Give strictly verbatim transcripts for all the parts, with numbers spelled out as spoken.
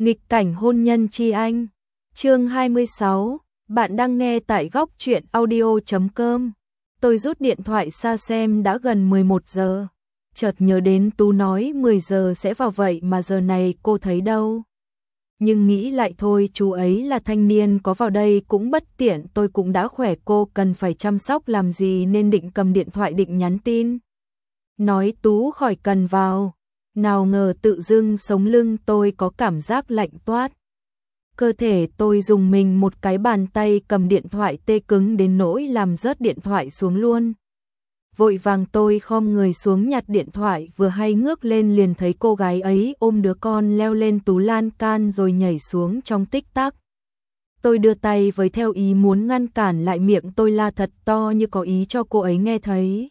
Nghịch cảnh hôn nhân chi anh. Chương hai mươi sáu, bạn đang nghe tại góc truyện audio chấm com. Tôi rút điện thoại ra xem đã gần mười một giờ. Chợt nhớ đến Tú nói mười giờ sẽ vào vậy mà giờ này cô thấy đâu. Nhưng nghĩ lại thôi, chú ấy là thanh niên, có vào đây cũng bất tiện, tôi cũng đã khỏe, cô cần phải chăm sóc làm gì nên định cầm điện thoại định nhắn tin. Nói Tú khỏi cần vào. Nào ngờ tự dưng sống lưng tôi có cảm giác lạnh toát. Cơ thể tôi dùng mình một cái, bàn tay cầm điện thoại tê cứng đến nỗi làm rớt điện thoại xuống luôn. Vội vàng tôi khom người xuống nhặt điện thoại, vừa hay ngước lên liền thấy cô gái ấy ôm đứa con leo lên tú lan can rồi nhảy xuống trong tích tắc. Tôi đưa tay với theo ý muốn ngăn cản lại, miệng tôi la thật to như có ý cho cô ấy nghe thấy.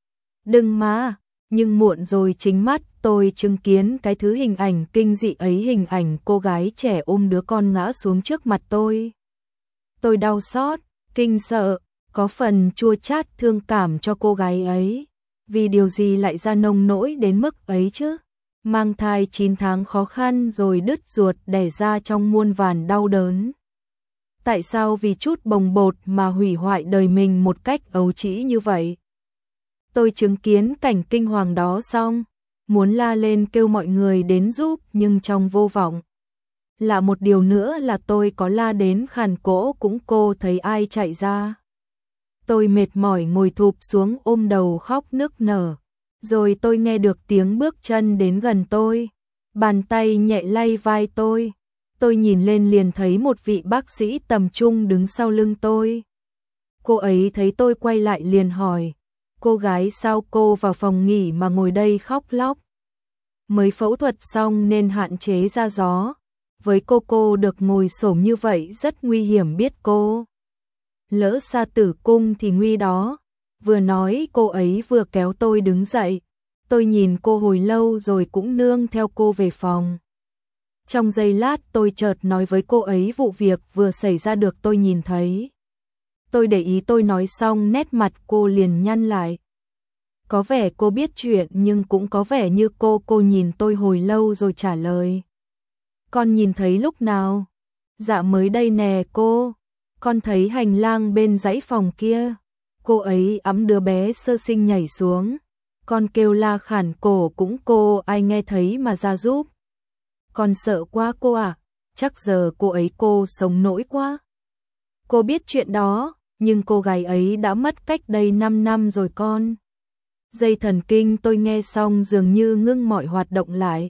Đừng mà, nhưng muộn rồi, chính mắt tôi chứng kiến cái thứ hình ảnh kinh dị ấy, hình ảnh cô gái trẻ ôm đứa con ngã xuống trước mặt tôi. Tôi đau xót, kinh sợ, có phần chua chát thương cảm cho cô gái ấy. Vì điều gì lại ra nông nỗi đến mức ấy chứ? Mang thai chín tháng khó khăn rồi đứt ruột đẻ ra trong muôn vàn đau đớn. Tại sao vì chút bồng bột mà hủy hoại đời mình một cách ấu trĩ như vậy? Tôi chứng kiến cảnh kinh hoàng đó xong, muốn la lên kêu mọi người đến giúp nhưng trong vô vọng. Là một điều nữa là tôi có la đến khàn cổ cũng cô thấy ai chạy ra. Tôi mệt mỏi ngồi thụp xuống ôm đầu khóc nức nở. Rồi tôi nghe được tiếng bước chân đến gần tôi. Bàn tay nhẹ lay vai tôi. Tôi nhìn lên liền thấy một vị bác sĩ tầm trung đứng sau lưng tôi. Cô ấy thấy tôi quay lại liền hỏi: cô gái sao cô vào phòng nghỉ mà ngồi đây khóc lóc? Mới phẫu thuật xong nên hạn chế ra gió. Với cô cô được ngồi xổm như vậy rất nguy hiểm biết cô. Lỡ xa tử cung thì nguy đó. Vừa nói cô ấy vừa kéo tôi đứng dậy. Tôi nhìn cô hồi lâu rồi cũng nương theo cô về phòng. Trong giây lát tôi chợt nói với cô ấy vụ việc vừa xảy ra được tôi nhìn thấy. Tôi để ý, tôi nói xong nét mặt cô liền nhăn lại. Có vẻ cô biết chuyện nhưng cũng có vẻ như cô cô nhìn tôi hồi lâu rồi trả lời. Con nhìn thấy lúc nào? Dạ mới đây nè cô. Con thấy hành lang bên dãy phòng kia. Cô ấy ẵm đứa bé sơ sinh nhảy xuống. Con kêu la khản cổ cũng cô ai nghe thấy mà ra giúp. Con sợ quá cô ạ. À. Chắc giờ cô ấy cô sống nỗi quá. Cô biết chuyện đó, nhưng cô gái ấy đã mất cách đây năm năm rồi con. Dây thần kinh tôi nghe xong dường như ngưng mọi hoạt động lại.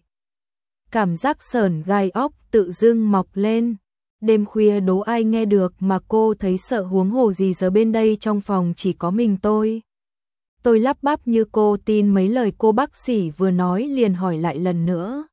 Cảm giác sởn gai óc tự dưng mọc lên. Đêm khuya đố ai nghe được mà cô thấy sợ, huống hồ gì giờ bên đây trong phòng chỉ có mình tôi. Tôi lắp bắp như cô tin mấy lời cô bác sĩ vừa nói liền hỏi lại lần nữa.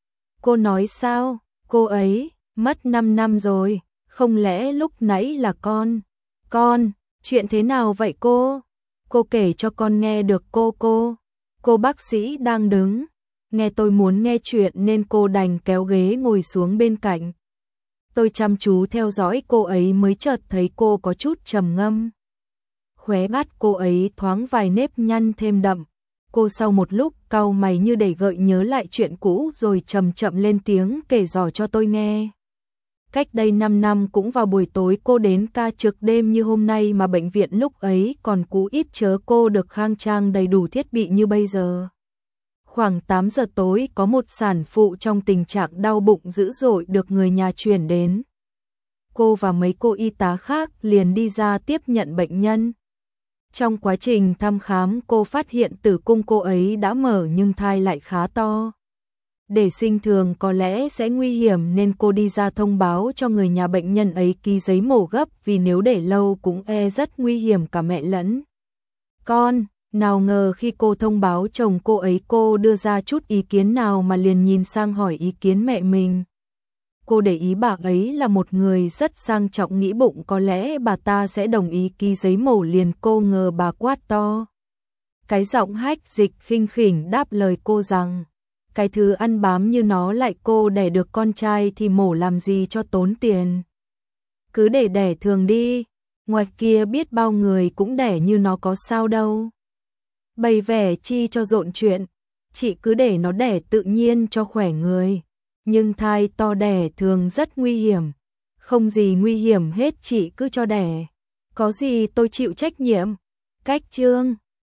Cô nói sao? Cô ấy mất năm năm rồi, không lẽ lúc nãy là con? Con, chuyện thế nào vậy cô? Cô kể cho con nghe được cô cô. Cô bác sĩ đang đứng. Nghe tôi muốn nghe chuyện nên cô đành kéo ghế ngồi xuống bên cạnh. Tôi chăm chú theo dõi cô ấy mới chợt thấy cô có chút trầm ngâm. Khóe mắt cô ấy thoáng vài nếp nhăn thêm đậm. Cô sau một lúc cau mày như để gợi nhớ lại chuyện cũ rồi chậm chậm lên tiếng kể rõ cho tôi nghe. Cách đây năm năm cũng vào buổi tối cô đến ca trực đêm như hôm nay mà bệnh viện lúc ấy còn cũ ít chớ cô được khang trang đầy đủ thiết bị như bây giờ. Khoảng tám giờ tối có một sản phụ trong tình trạng đau bụng dữ dội được người nhà chuyển đến. Cô và mấy cô y tá khác liền đi ra tiếp nhận bệnh nhân. Trong quá trình thăm khám cô phát hiện tử cung cô ấy đã mở nhưng thai lại khá to. Để sinh thường có lẽ sẽ nguy hiểm nên cô đi ra thông báo cho người nhà bệnh nhân ấy ký giấy mổ gấp, vì nếu để lâu cũng e rất nguy hiểm cả mẹ lẫn con. Nào ngờ khi cô thông báo chồng cô ấy, cô đưa ra chút ý kiến nào mà liền nhìn sang hỏi ý kiến mẹ mình. Cô để ý bà ấy là một người rất sang trọng, nghĩ bụng có lẽ bà ta sẽ đồng ý ký giấy mổ liền, cô ngờ bà quát to. Cái giọng hách dịch khinh khỉnh đáp lời cô rằng cái thứ ăn bám như nó lại cô đẻ được con trai thì mổ làm gì cho tốn tiền. Cứ để đẻ thường đi, ngoài kia biết bao người cũng đẻ như nó có sao đâu. Bày vẻ chi cho rộn chuyện, chị cứ để nó đẻ tự nhiên cho khỏe người. nhưng thai to đẻ thường rất nguy hiểm. Không gì nguy hiểm hết, chị cứ cho đẻ. Có gì tôi chịu trách nhiệm. Cách chương